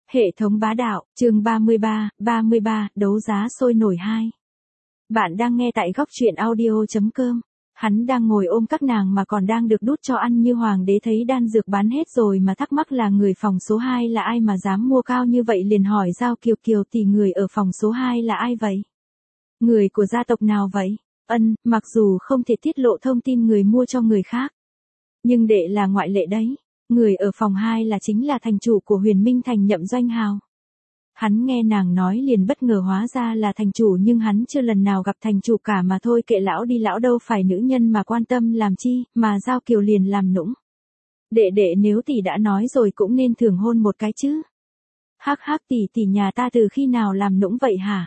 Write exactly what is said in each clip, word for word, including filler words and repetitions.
Hệ thống bá đạo, chương ba mươi ba, ba mươi ba, đấu giá sôi nổi hai. Bạn đang nghe tại góc truyện audio chấm com. Hắn đang ngồi ôm các nàng mà còn đang được đút cho ăn như hoàng đế thấy đan dược bán hết rồi mà thắc mắc là người phòng số hai là ai mà dám mua cao như vậy, liền hỏi Giao Kiều Kiều tỷ người ở phòng số hai là ai vậy? Người của gia tộc nào vậy? Ân, mặc dù không thể tiết lộ thông tin người mua cho người khác, nhưng đệ là ngoại lệ đấy. Người ở phòng hai là chính là thành chủ của Huyền Minh Thành Nhậm Doanh Hào. Hắn nghe nàng nói liền bất ngờ, hóa ra là thành chủ, nhưng hắn chưa lần nào gặp thành chủ cả mà thôi, kệ lão đi, lão đâu phải nữ nhân mà quan tâm làm chi, mà Giao Kiều liền làm nũng. Đệ đệ nếu tỷ đã nói rồi cũng nên thưởng hôn một cái chứ. Hắc hắc, tỷ tỷ nhà ta từ khi nào làm nũng vậy hả?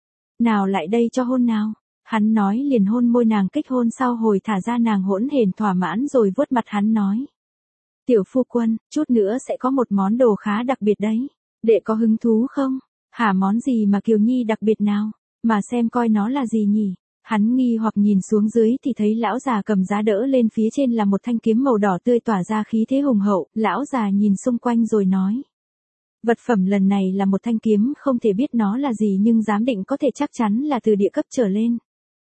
Nào lại đây cho hôn nào. Hắn nói liền hôn môi nàng, kích hôn sau hồi thả ra nàng hỗn hển thỏa mãn rồi vuốt mặt hắn nói. Tiểu phu quân, chút nữa sẽ có một món đồ khá đặc biệt đấy. Đệ có hứng thú không? Hả, món gì mà Kiều Nhi đặc biệt nào? Mà xem coi nó là gì nhỉ? Hắn nghi hoặc nhìn xuống dưới thì thấy lão già cầm giá đỡ lên, phía trên là một thanh kiếm màu đỏ tươi tỏa ra khí thế hùng hậu. Lão già nhìn xung quanh rồi nói. Vật phẩm lần này là một thanh kiếm, không thể biết nó là gì nhưng giám định có thể chắc chắn là từ địa cấp trở lên.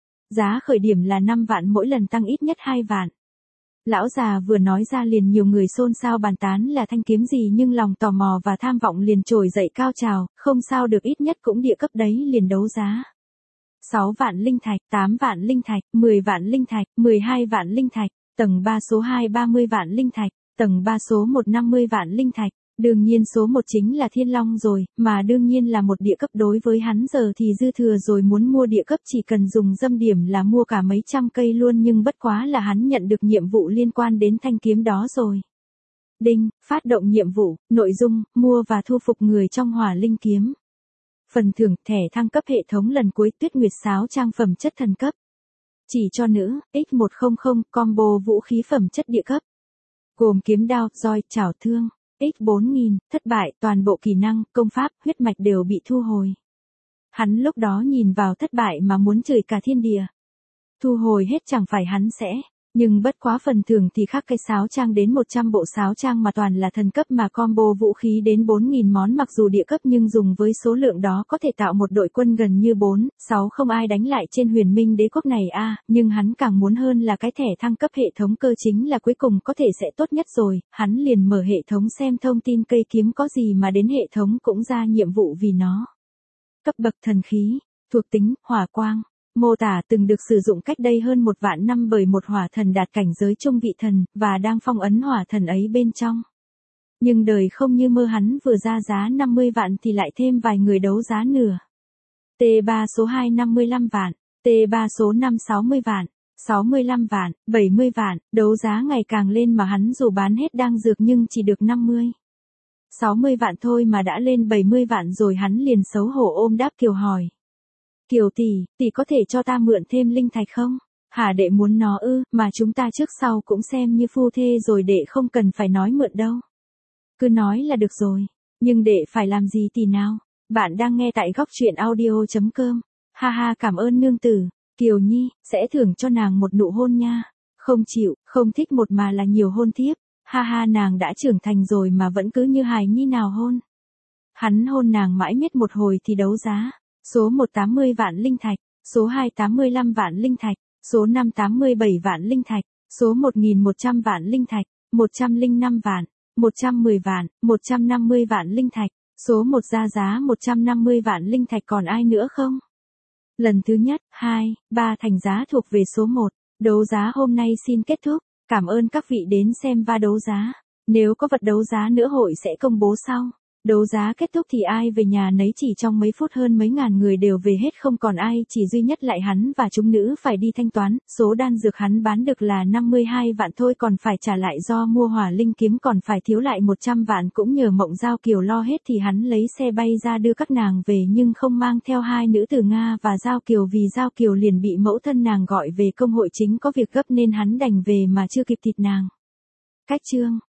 Giá khởi điểm là năm vạn, mỗi lần tăng ít nhất hai vạn. Lão già vừa nói ra liền nhiều người xôn xao bàn tán là thanh kiếm gì, nhưng lòng tò mò và tham vọng liền trồi dậy cao trào, không sao được, ít nhất cũng địa cấp đấy, liền đấu giá. sáu vạn linh thạch, tám vạn linh thạch, mười vạn linh thạch, mười hai vạn linh thạch, tầng ba số hai ba mươi vạn linh thạch, tầng ba số một năm mươi vạn linh thạch. Đương nhiên số một chính là Thiên Long rồi, mà đương nhiên là một địa cấp, đối với hắn giờ thì dư thừa rồi, muốn mua địa cấp chỉ cần dùng dâm điểm là mua cả mấy trăm cây luôn, nhưng bất quá là hắn nhận được nhiệm vụ liên quan đến thanh kiếm đó rồi. Đinh, phát động nhiệm vụ, nội dung, mua và thu phục người trong hỏa linh kiếm. Phần thưởng, thẻ thăng cấp hệ thống lần cuối, Tuyết Nguyệt Sáo trang phẩm chất thần cấp. Chỉ cho nữ, x một trăm combo vũ khí phẩm chất địa cấp. Gồm kiếm đao, roi, chảo thương. x bốn nghìn, thất bại, toàn bộ kỹ năng, công pháp, huyết mạch đều bị thu hồi. Hắn lúc đó nhìn vào thất bại mà muốn chửi cả thiên địa. Thu hồi hết chẳng phải hắn sẽ, nhưng bất quá phần thưởng thì khác, cái sáo trang đến một trăm bộ sáo trang mà toàn là thần cấp, mà combo vũ khí đến bốn nghìn món, mặc dù địa cấp nhưng dùng với số lượng đó có thể tạo một đội quân gần như bốn, sáu không ai đánh lại trên Huyền Minh đế quốc này a, à, nhưng hắn càng muốn hơn là cái thẻ thăng cấp hệ thống cơ, chính là cuối cùng có thể sẽ tốt nhất rồi. Hắn liền mở hệ thống xem thông tin cây kiếm có gì mà đến hệ thống cũng ra nhiệm vụ vì nó. Cấp bậc thần khí, thuộc tính, hỏa quang. Mô tả từng được sử dụng cách đây hơn một vạn năm bởi một hỏa thần đạt cảnh giới trung vị thần, và đang phong ấn hỏa thần ấy bên trong. Nhưng đời không như mơ, hắn vừa ra giá năm mươi vạn thì lại thêm vài người đấu giá nửa. T ba số hai năm mươi lăm vạn, T ba số năm sáu mươi vạn, sáu mươi lăm vạn, bảy mươi vạn, đấu giá ngày càng lên mà hắn dù bán hết đang dược nhưng chỉ được năm mươi. sáu mươi vạn thôi mà đã lên bảy mươi vạn rồi, hắn liền xấu hổ ôm đáp Kiều hỏi. Kiều tỷ, tỷ có thể cho ta mượn thêm linh thạch không? Hả, đệ muốn nó ư, mà chúng ta trước sau cũng xem như phu thê rồi, đệ không cần phải nói mượn đâu. Cứ nói là được rồi, nhưng đệ phải làm gì tỷ nào? Bạn đang nghe tại góc truyện audio chấm com. Ha ha, cảm ơn nương tử. Kiều Nhi, sẽ thưởng cho nàng một nụ hôn nha. Không chịu, không thích một mà là nhiều hôn tiếp. Ha ha, nàng đã trưởng thành rồi mà vẫn cứ như hài nhi nào hôn. Hắn hôn nàng mãi miết một hồi thì đấu giá. Số một tám mươi vạn linh thạch, số hai tám mươi lăm vạn linh thạch, số năm tám mươi bảy vạn linh thạch, số một nghìn một trăm vạn linh thạch, một trăm lẻ năm vạn, một trăm mười vạn, một trăm năm mươi vạn linh thạch, số một ra giá một trăm năm mươi vạn linh thạch, còn ai nữa không? Lần thứ nhất, hai, ba thành giá thuộc về số một. Đấu giá hôm nay xin kết thúc. Cảm ơn các vị đến xem va đấu giá. Nếu có vật đấu giá nữa hội sẽ công bố sau. Đấu giá kết thúc thì ai về nhà nấy, chỉ trong mấy phút hơn mấy ngàn người đều về hết, không còn ai, chỉ duy nhất lại hắn và chúng nữ phải đi thanh toán. Số đan dược hắn bán được là năm mươi hai vạn thôi, còn phải trả lại do mua hỏa linh kiếm còn phải thiếu lại một trăm vạn, cũng nhờ Mộng Giao Kiều lo hết thì hắn lấy xe bay ra đưa các nàng về, nhưng không mang theo hai nữ tử Nga và Giao Kiều, vì Giao Kiều liền bị mẫu thân nàng gọi về công hội chính có việc gấp nên hắn đành về mà chưa kịp thịt nàng. Cách chương